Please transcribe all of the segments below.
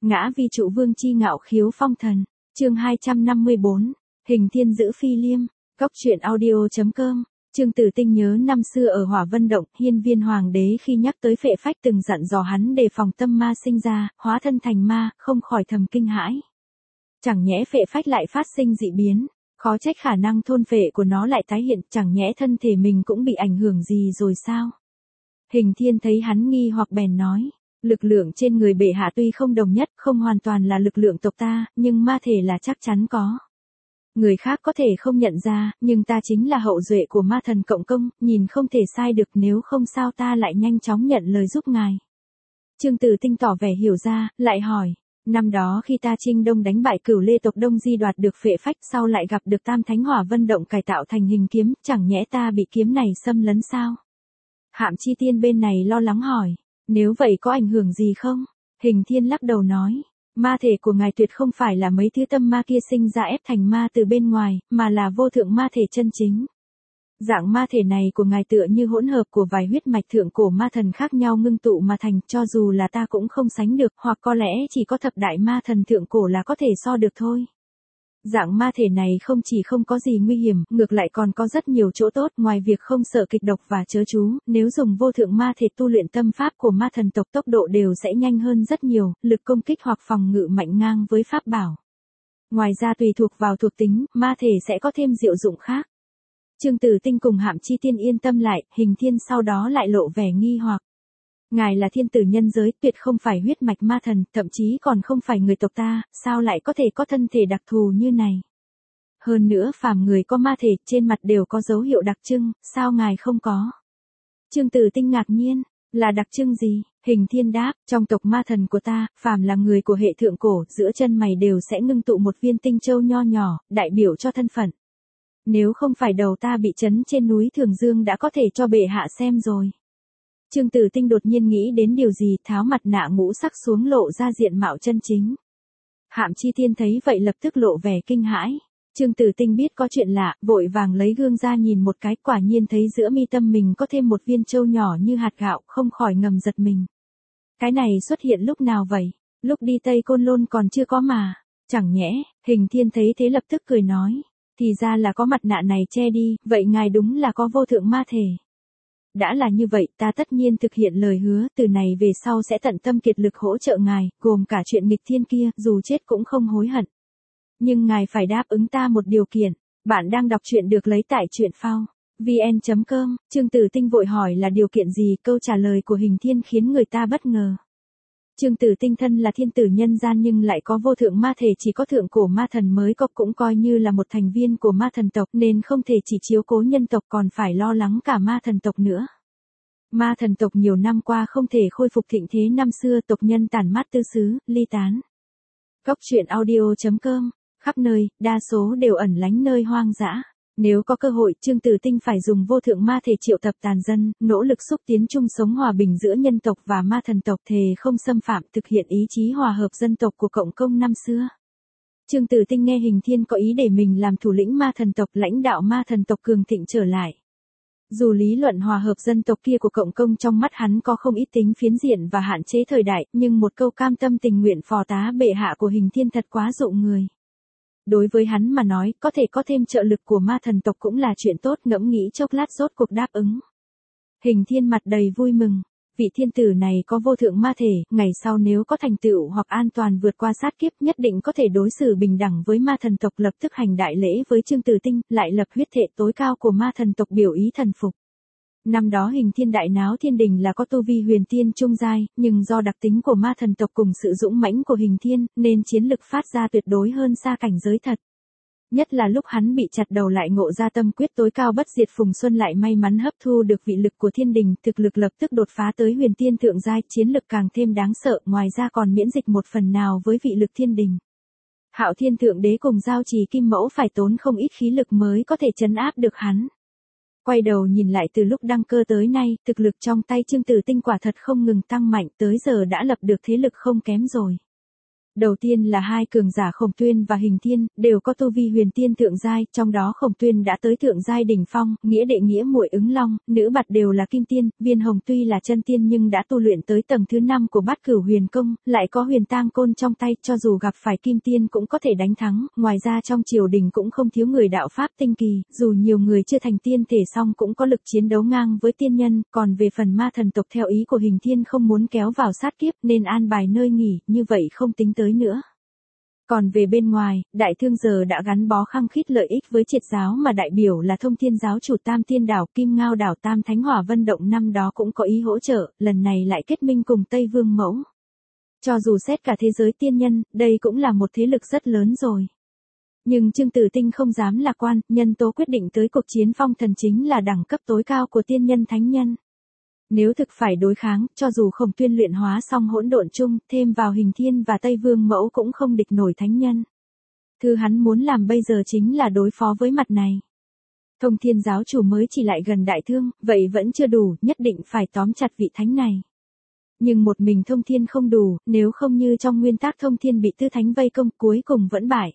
Ngã vi trụ vương chi ngạo khiếu phong thần. Chương 254. Hình thiên giữ phi liêm. Cốc truyện audio.com. Trương Tử Tinh nhớ năm xưa ở Hỏa Vân Động, Hiên Viên Hoàng đế khi nhắc tới Phệ Phách từng dặn dò hắn đề phòng tâm ma sinh ra, hóa thân thành ma, không khỏi thầm kinh hãi. Chẳng nhẽ Phệ Phách lại phát sinh dị biến, khó trách khả năng thôn phệ của nó lại tái hiện, chẳng nhẽ thân thể mình cũng bị ảnh hưởng gì rồi sao? Hình thiên thấy hắn nghi hoặc bèn nói, lực lượng trên người bệ hạ tuy không đồng nhất, không hoàn toàn là lực lượng tộc ta, nhưng ma thể là chắc chắn có. Người khác có thể không nhận ra, nhưng ta chính là hậu duệ của ma thần Cộng Công, nhìn không thể sai được, nếu không sao ta lại nhanh chóng nhận lời giúp ngài. Trương Tử Tinh tỏ vẻ hiểu ra, lại hỏi, năm đó khi ta chinh đông đánh bại Cửu Lê tộc Đông Di đoạt được Phệ Phách, sau lại gặp được Tam Thánh Hỏa Vân Động cải tạo thành hình kiếm, chẳng nhẽ ta bị kiếm này xâm lấn sao? Hạm Chi Tiên bên này lo lắng hỏi, nếu vậy có ảnh hưởng gì không? Hình thiên lắc đầu nói, ma thể của ngài tuyệt không phải là mấy thứ tâm ma kia sinh ra ép thành ma từ bên ngoài, mà là vô thượng ma thể chân chính. Dạng ma thể này của ngài tựa như hỗn hợp của vài huyết mạch thượng cổ ma thần khác nhau ngưng tụ mà thành, cho dù là ta cũng không sánh được, hoặc có lẽ chỉ có thập đại ma thần thượng cổ là có thể so được thôi. Dạng ma thể này không chỉ không có gì nguy hiểm, ngược lại còn có rất nhiều chỗ tốt, ngoài việc không sợ kịch độc và chớ chú, nếu dùng vô thượng ma thể tu luyện tâm pháp của ma thần tộc tốc độ đều sẽ nhanh hơn rất nhiều, lực công kích hoặc phòng ngự mạnh ngang với pháp bảo. Ngoài ra tùy thuộc vào thuộc tính, ma thể sẽ có thêm diệu dụng khác. Trương Tử Tinh cùng Hạm Chi Tiên yên tâm lại, Hình thiên sau đó lại lộ vẻ nghi hoặc. Ngài là thiên tử nhân giới, tuyệt không phải huyết mạch ma thần, thậm chí còn không phải người tộc ta, sao lại có thể có thân thể đặc thù như này? Hơn nữa phàm người có ma thể, trên mặt đều có dấu hiệu đặc trưng, sao ngài không có? Trương Tử Tinh ngạc nhiên, là đặc trưng gì? Hình thiên đáp, trong tộc ma thần của ta, phàm là người của hệ thượng cổ, giữa chân mày đều sẽ ngưng tụ một viên tinh châu nho nhỏ, đại biểu cho thân phận. Nếu không phải đầu ta bị chấn trên núi Thường Dương đã có thể cho bệ hạ xem rồi. Trương Tử Tinh đột nhiên nghĩ đến điều gì, tháo mặt nạ ngũ sắc xuống lộ ra diện mạo chân chính. Hạm Chi Tiên thấy vậy lập tức lộ vẻ kinh hãi. Trương Tử Tinh biết có chuyện lạ, vội vàng lấy gương ra nhìn một cái, quả nhiên thấy giữa mi tâm mình có thêm một viên châu nhỏ như hạt gạo, không khỏi ngầm giật mình. Cái này xuất hiện lúc nào vậy? Lúc đi Tây Côn Lôn còn chưa có mà. Chẳng nhẽ, Hình thiên thấy thế lập tức cười nói. Thì ra là có mặt nạ này che đi, vậy ngài đúng là có vô thượng ma thể. Đã là như vậy, ta tất nhiên thực hiện lời hứa, từ này về sau sẽ tận tâm kiệt lực hỗ trợ ngài, gồm cả chuyện nghịch thiên kia, dù chết cũng không hối hận. Nhưng ngài phải đáp ứng ta một điều kiện. Bạn đang đọc truyện được lấy tại truyện phao vn.com. Trương Tử Tinh vội hỏi là điều kiện gì, câu trả lời của Hình thiên khiến người ta bất ngờ. Trương Tử Tinh thân là thiên tử nhân gian nhưng lại có vô thượng ma thể, chỉ có thượng cổ ma thần mới có, cũng coi như là một thành viên của ma thần tộc, nên không thể chỉ chiếu cố nhân tộc còn phải lo lắng cả ma thần tộc nữa. Ma thần tộc nhiều năm qua không thể khôi phục thịnh thế năm xưa, tộc nhân tản mát tứ xứ, ly tán. Cốc truyện audio.com, khắp nơi, đa số đều ẩn lánh nơi hoang dã. Nếu có cơ hội, Trương Tử Tinh phải dùng vô thượng ma thể triệu tập tàn dân, nỗ lực xúc tiến chung sống hòa bình giữa nhân tộc và ma thần tộc, thề không xâm phạm, thực hiện ý chí hòa hợp dân tộc của Cộng Công năm xưa. Trương Tử Tinh nghe Hình thiên có ý để mình làm thủ lĩnh ma thần tộc, lãnh đạo ma thần tộc cường thịnh trở lại. Dù lý luận hòa hợp dân tộc kia của Cộng Công trong mắt hắn có không ít tính phiến diện và hạn chế thời đại, nhưng một câu cam tâm tình nguyện phò tá bệ hạ của Hình thiên thật quá dụ người. Đối với hắn mà nói, có thể có thêm trợ lực của ma thần tộc cũng là chuyện tốt, ngẫm nghĩ chốc lát rốt cuộc đáp ứng. Hình thiên mặt đầy vui mừng, vị thiên tử này có vô thượng ma thể, ngày sau nếu có thành tựu hoặc an toàn vượt qua sát kiếp nhất định có thể đối xử bình đẳng với ma thần tộc, lập tức hành đại lễ với Trương Tử Tinh, lại lập huyết thệ tối cao của ma thần tộc biểu ý thần phục. Năm đó Hình thiên đại náo thiên đình là có tu vi huyền tiên trung giai, nhưng do đặc tính của ma thần tộc cùng sự dũng mãnh của Hình thiên, nên chiến lực phát ra tuyệt đối hơn xa cảnh giới thật. Nhất là lúc hắn bị chặt đầu lại ngộ ra tâm quyết tối cao bất diệt, Phùng Xuân lại may mắn hấp thu được vị lực của thiên đình, thực lực lập tức đột phá tới huyền tiên thượng giai, chiến lực càng thêm đáng sợ, ngoài ra còn miễn dịch một phần nào với vị lực thiên đình. Hạo Thiên Thượng Đế cùng Giao Trì Kim Mẫu phải tốn không ít khí lực mới có thể trấn áp được hắn. Quay đầu nhìn lại từ lúc đăng cơ tới nay, thực lực trong tay Trương Tử Tinh quả thật không ngừng tăng mạnh, tới giờ đã lập được thế lực không kém rồi. Đầu tiên là hai cường giả Khổng Tuyên và Hình Thiên, đều có tu vi huyền tiên thượng giai, trong đó Khổng Tuyên đã tới thượng giai đỉnh phong, nghĩa đệ nghĩa muội Ứng Long, nữ bạt đều là kim tiên, Viên Hồng tuy là chân tiên nhưng đã tu luyện tới tầng thứ 5 của Bát Cửu Huyền Công, lại có Huyền Tang Côn trong tay, cho dù gặp phải kim tiên cũng có thể đánh thắng, ngoài ra trong triều đình cũng không thiếu người đạo pháp tinh kỳ, dù nhiều người chưa thành tiên thể song cũng có lực chiến đấu ngang với tiên nhân, còn về phần ma thần tộc theo ý của Hình Thiên không muốn kéo vào sát kiếp nên an bài nơi nghỉ, như vậy không tính tới nữa. Còn về bên ngoài, Đại Thương giờ đã gắn bó khăng khít lợi ích với Triệt giáo mà đại biểu là Thông Thiên giáo chủ Tam Tiên đảo, Kim Ngao đảo, Tam Thánh Hỏa Vân động năm đó cũng có ý hỗ trợ, lần này lại kết minh cùng Tây Vương Mẫu. Cho dù xét cả thế giới tiên nhân, đây cũng là một thế lực rất lớn rồi. Nhưng Chương Tử Tinh không dám lạc quan, nhân tố quyết định tới cuộc chiến phong thần chính là đẳng cấp tối cao của tiên nhân thánh nhân. Nếu thực phải đối kháng, cho dù Khổng Tuyên luyện hóa xong hỗn độn chung, thêm vào Hình Thiên và Tây Vương Mẫu cũng không địch nổi thánh nhân. Thứ hắn muốn làm bây giờ chính là đối phó với mặt này. Thông Thiên giáo chủ mới chỉ lại gần Đại Thương, vậy vẫn chưa đủ, nhất định phải tóm chặt vị thánh này. Nhưng một mình Thông Thiên không đủ, nếu không như trong nguyên tắc Thông Thiên bị Tư Thánh vây công cuối cùng vẫn bại.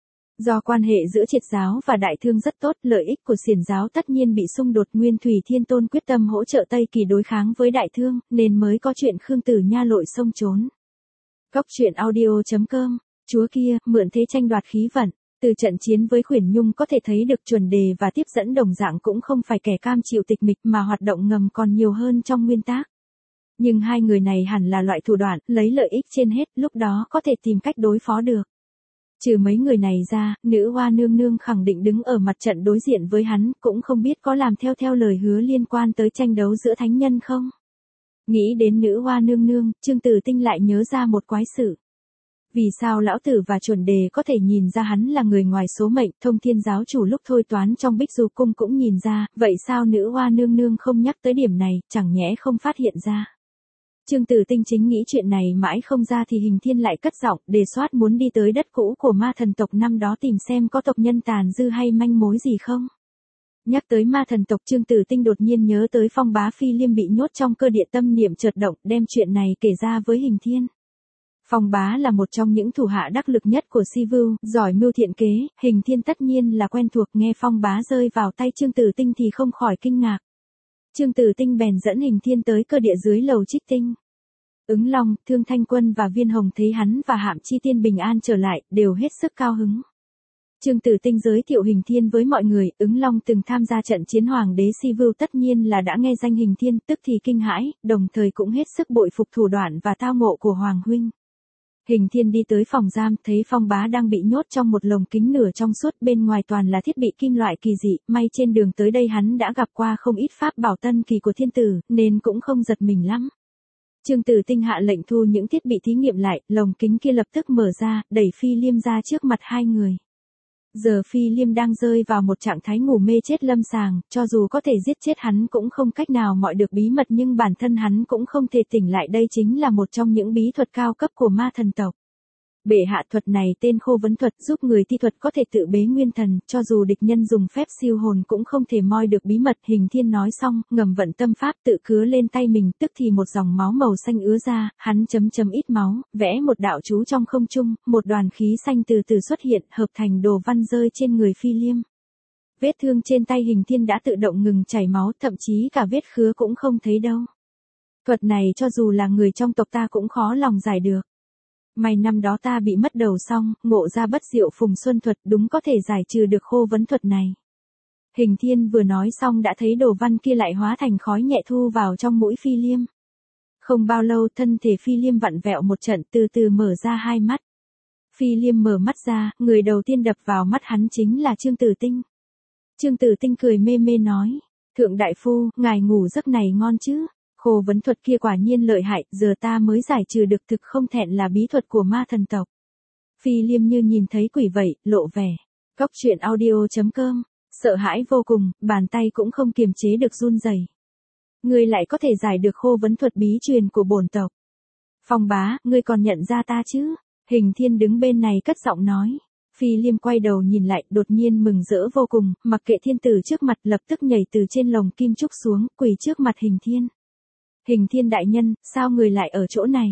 Do quan hệ giữa Triệt giáo và Đại Thương rất tốt, lợi ích của Xiển giáo tất nhiên bị xung đột, Nguyên Thủy Thiên Tôn quyết tâm hỗ trợ Tây Kỳ đối kháng với Đại Thương, nên mới có chuyện Khương Tử Nha lội sông trốn. Cốc truyện audio.com, chúa kia, mượn thế tranh đoạt khí vận. Từ trận chiến với Khuyển Nhung có thể thấy được chuẩn đề và tiếp dẫn đồng dạng cũng không phải kẻ cam chịu tịch mịch mà hoạt động ngầm còn nhiều hơn trong nguyên tắc. Nhưng hai người này hẳn là loại thủ đoạn, lấy lợi ích trên hết, lúc đó có thể tìm cách đối phó được. Trừ mấy người này ra, nữ hoa nương nương khẳng định đứng ở mặt trận đối diện với hắn, cũng không biết có làm theo lời hứa liên quan tới tranh đấu giữa thánh nhân không. Nghĩ đến nữ hoa nương nương, Chương Tử Tinh lại nhớ ra một quái sự. Vì sao lão tử và chuẩn đề có thể nhìn ra hắn là người ngoài số mệnh, Thông Thiên giáo chủ lúc thôi toán trong Bích Du cung cũng nhìn ra, vậy sao nữ hoa nương nương không nhắc tới điểm này, chẳng nhẽ không phát hiện ra. Chương Tử Tinh chính nghĩ chuyện này mãi không ra thì Hình Thiên lại cất giọng, đề soát muốn đi tới đất cũ của ma thần tộc năm đó tìm xem có tộc nhân tàn dư hay manh mối gì không. Nhắc tới ma thần tộc, Chương Tử Tinh đột nhiên nhớ tới Phong Bá Phi Liêm bị nhốt trong cơ địa, tâm niệm chợt động, đem chuyện này kể ra với Hình Thiên. Phong Bá là một trong những thủ hạ đắc lực nhất của Si Vưu, giỏi mưu thiện kế, Hình Thiên tất nhiên là quen thuộc, nghe Phong Bá rơi vào tay Chương Tử Tinh thì không khỏi kinh ngạc. Chương Tử Tinh bèn dẫn Hình Thiên tới cơ địa dưới lầu Trích Tinh. Ứng Long, Thương Thanh Quân và Viên Hồng thấy hắn và Hạm Chi Tiên bình an trở lại, đều hết sức cao hứng. Chương Tử Tinh giới thiệu Hình Thiên với mọi người, Ứng Long từng tham gia trận chiến Hoàng đế Si Vưu tất nhiên là đã nghe danh Hình Thiên, tức thì kinh hãi, đồng thời cũng hết sức bội phục thủ đoạn và tao ngộ của Hoàng huynh. Hình Thiên đi tới phòng giam, thấy Phong Bá đang bị nhốt trong một lồng kính nửa trong suốt, bên ngoài toàn là thiết bị kim loại kỳ dị, may trên đường tới đây hắn đã gặp qua không ít pháp bảo tân kỳ của thiên tử, nên cũng không giật mình lắm. Chương Tử Tinh hạ lệnh thu những thiết bị thí nghiệm lại, lồng kính kia lập tức mở ra, đẩy Phi Liêm ra trước mặt hai người. Giờ Phi Liêm đang rơi vào một trạng thái ngủ mê chết lâm sàng, cho dù có thể giết chết hắn cũng không cách nào mọi được bí mật, nhưng bản thân hắn cũng không thể tỉnh lại, đây chính là một trong những bí thuật cao cấp của ma thần tộc. Bệ hạ thuật này tên Khô Vấn thuật, giúp người thi thuật có thể tự bế nguyên thần, cho dù địch nhân dùng phép siêu hồn cũng không thể moi được bí mật. Hình Thiên nói xong, ngầm vận tâm pháp tự cứa lên tay mình, tức thì một dòng máu màu xanh ứa ra, hắn chấm ít máu, vẽ một đạo chú trong không trung, một đoàn khí xanh từ từ xuất hiện, hợp thành đồ văn rơi trên người Phi Liêm. Vết thương trên tay Hình Thiên đã tự động ngừng chảy máu, thậm chí cả vết khứa cũng không thấy đâu. Thuật này cho dù là người trong tộc ta cũng khó lòng giải được. May năm đó ta bị mất đầu xong, ngộ ra bất diệu Phùng Xuân thuật, đúng có thể giải trừ được Khô Vấn thuật này. Hình Thiên vừa nói xong đã thấy đồ văn kia lại hóa thành khói nhẹ thu vào trong mũi Phi Liêm. Không bao lâu thân thể Phi Liêm vặn vẹo một trận, từ từ mở ra hai mắt. Phi Liêm mở mắt ra, người đầu tiên đập vào mắt hắn chính là Chương Tử Tinh. Chương Tử Tinh cười mê mê nói, Thượng đại phu, ngài ngủ giấc này ngon chứ? Khô Vấn thuật kia quả nhiên lợi hại, giờ ta mới giải trừ được, thực không thẹn là bí thuật của ma thần tộc. Phi Liêm như nhìn thấy quỷ vậy, lộ vẻ. Cốc truyện audio.com, sợ hãi vô cùng, bàn tay cũng không kiềm chế được run rẩy. Ngươi lại có thể giải được Khô Vấn thuật bí truyền của bổn tộc. Phong Bá, ngươi còn nhận ra ta chứ? Hình Thiên đứng bên này cất giọng nói. Phi Liêm quay đầu nhìn lại, đột nhiên mừng rỡ vô cùng, mặc kệ thiên tử trước mặt, lập tức nhảy từ trên lồng kim trúc xuống, quỳ trước mặt Hình Thiên. Hình Thiên đại nhân, sao người lại ở chỗ này?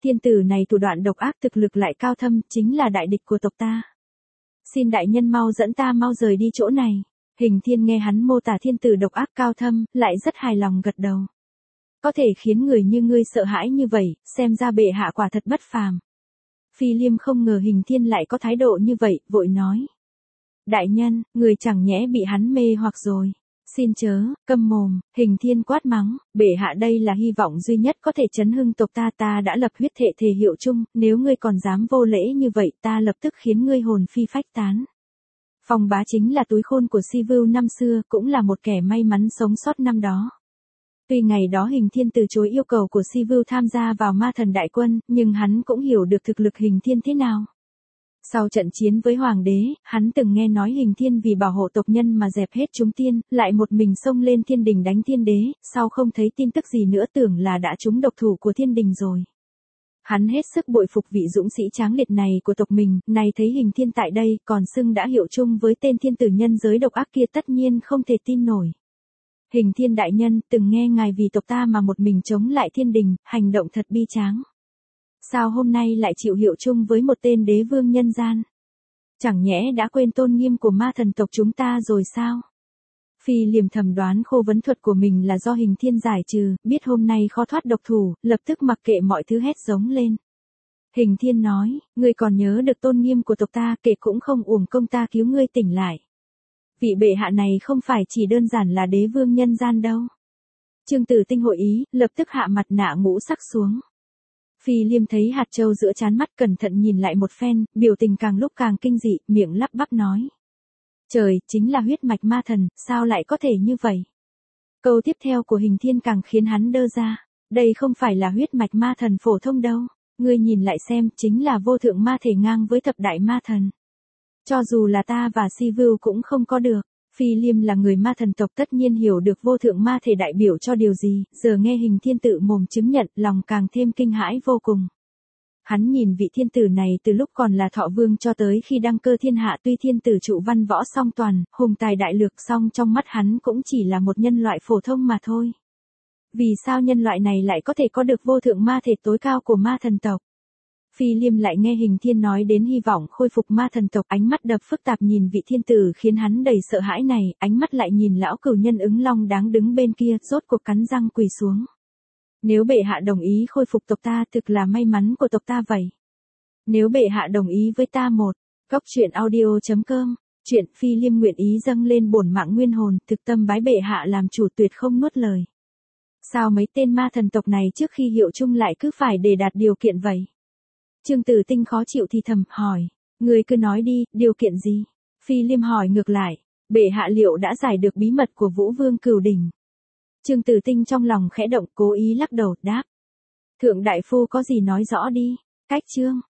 Thiên tử này thủ đoạn độc ác, thực lực lại cao thâm, chính là đại địch của tộc ta. Xin đại nhân mau dẫn ta mau rời đi chỗ này. Hình Thiên nghe hắn mô tả thiên tử độc ác cao thâm, lại rất hài lòng gật đầu. Có thể khiến người như ngươi sợ hãi như vậy, xem ra bệ hạ quả thật bất phàm. Phi Liêm không ngờ Hình Thiên lại có thái độ như vậy, vội nói. Đại nhân, người chẳng nhẽ bị hắn mê hoặc rồi. Xin chớ, câm mồm. Hình Thiên quát mắng, bệ hạ đây là hy vọng duy nhất có thể chấn hưng tộc ta đã lập huyết thệ thề hiệu chung, nếu ngươi còn dám vô lễ như vậy ta lập tức khiến ngươi hồn phi phách tán. Phong Bá chính là túi khôn của Si Vưu năm xưa, cũng là một kẻ may mắn sống sót năm đó. Tuy ngày đó Hình Thiên từ chối yêu cầu của Si Vưu tham gia vào ma thần đại quân, nhưng hắn cũng hiểu được thực lực Hình Thiên thế nào. Sau trận chiến với Hoàng đế, hắn từng nghe nói Hình Thiên vì bảo hộ tộc nhân mà dẹp hết chúng tiên, lại một mình xông lên thiên đình đánh thiên đế, sau không thấy tin tức gì nữa tưởng là đã trúng độc thủ của thiên đình rồi. Hắn hết sức bội phục vị dũng sĩ tráng liệt này của tộc mình, này thấy Hình Thiên tại đây, còn xưng đã hiệu chung với tên thiên tử nhân giới độc ác kia tất nhiên không thể tin nổi. Hình Thiên đại nhân, từng nghe ngài vì tộc ta mà một mình chống lại thiên đình, hành động thật bi tráng. Sao hôm nay lại chịu hiệu chung với một tên đế vương nhân gian? Chẳng nhẽ đã quên tôn nghiêm của ma thần tộc chúng ta rồi sao? Phi Liêm thầm đoán khô vấn thuật của mình là do Hình Thiên giải trừ, biết hôm nay khó thoát độc thủ, lập tức mặc kệ mọi thứ hét giống lên. Hình Thiên nói, ngươi còn nhớ được tôn nghiêm của tộc ta, kể cũng không uổng công ta cứu ngươi tỉnh lại. Vị bệ hạ này không phải chỉ đơn giản là đế vương nhân gian đâu. Trương Tử Tinh hội ý, lập tức hạ mặt nạ ngũ sắc xuống. Phi Liêm thấy hạt châu giữa trán mắt cẩn thận nhìn lại một phen, biểu tình càng lúc càng kinh dị, miệng lắp bắp nói. Trời, chính là huyết mạch ma thần, sao lại có thể như vậy? Câu tiếp theo của Hình Thiên càng khiến hắn đơ ra. Đây không phải là huyết mạch ma thần phổ thông đâu. Ngươi nhìn lại xem, chính là vô thượng ma thể ngang với thập đại ma thần. Cho dù là ta và Si Vưu cũng không có được. Phi Liêm là người ma thần tộc tất nhiên hiểu được vô thượng ma thể đại biểu cho điều gì, giờ nghe Hình Thiên tự mồm chứng nhận, lòng càng thêm kinh hãi vô cùng. Hắn nhìn vị thiên tử này từ lúc còn là thọ vương cho tới khi đăng cơ thiên hạ, tuy thiên tử trụ văn võ song toàn, hùng tài đại lược, song trong mắt hắn cũng chỉ là một nhân loại phổ thông mà thôi. Vì sao nhân loại này lại có thể có được vô thượng ma thể tối cao của ma thần tộc? Phi Liêm lại nghe Hình Thiên nói đến hy vọng khôi phục ma thần tộc, ánh mắt đập phức tạp nhìn vị thiên tử khiến hắn đầy sợ hãi này, ánh mắt lại nhìn lão cửu nhân ứng long đáng đứng bên kia, rốt cuộc cắn răng quỳ xuống. Nếu bệ hạ đồng ý khôi phục tộc ta, thực là may mắn của tộc ta vậy. Nếu bệ hạ đồng ý với ta một, góc truyện audio.com, chuyện Phi Liêm nguyện ý dâng lên bổn mạng nguyên hồn, thực tâm bái bệ hạ làm chủ tuyệt không nuốt lời. Sao mấy tên ma thần tộc này trước khi hiệu chung lại cứ phải để đạt điều kiện vậy? Trương Tử Tinh khó chịu thì thầm, hỏi. Người cứ nói đi, điều kiện gì? Phi Liêm hỏi ngược lại. Bệ hạ liệu đã giải được bí mật của Vũ Vương Cửu Đỉnh? Trương Tử Tinh trong lòng khẽ động, cố ý lắc đầu, đáp. Thượng đại phu có gì nói rõ đi. Cách chương.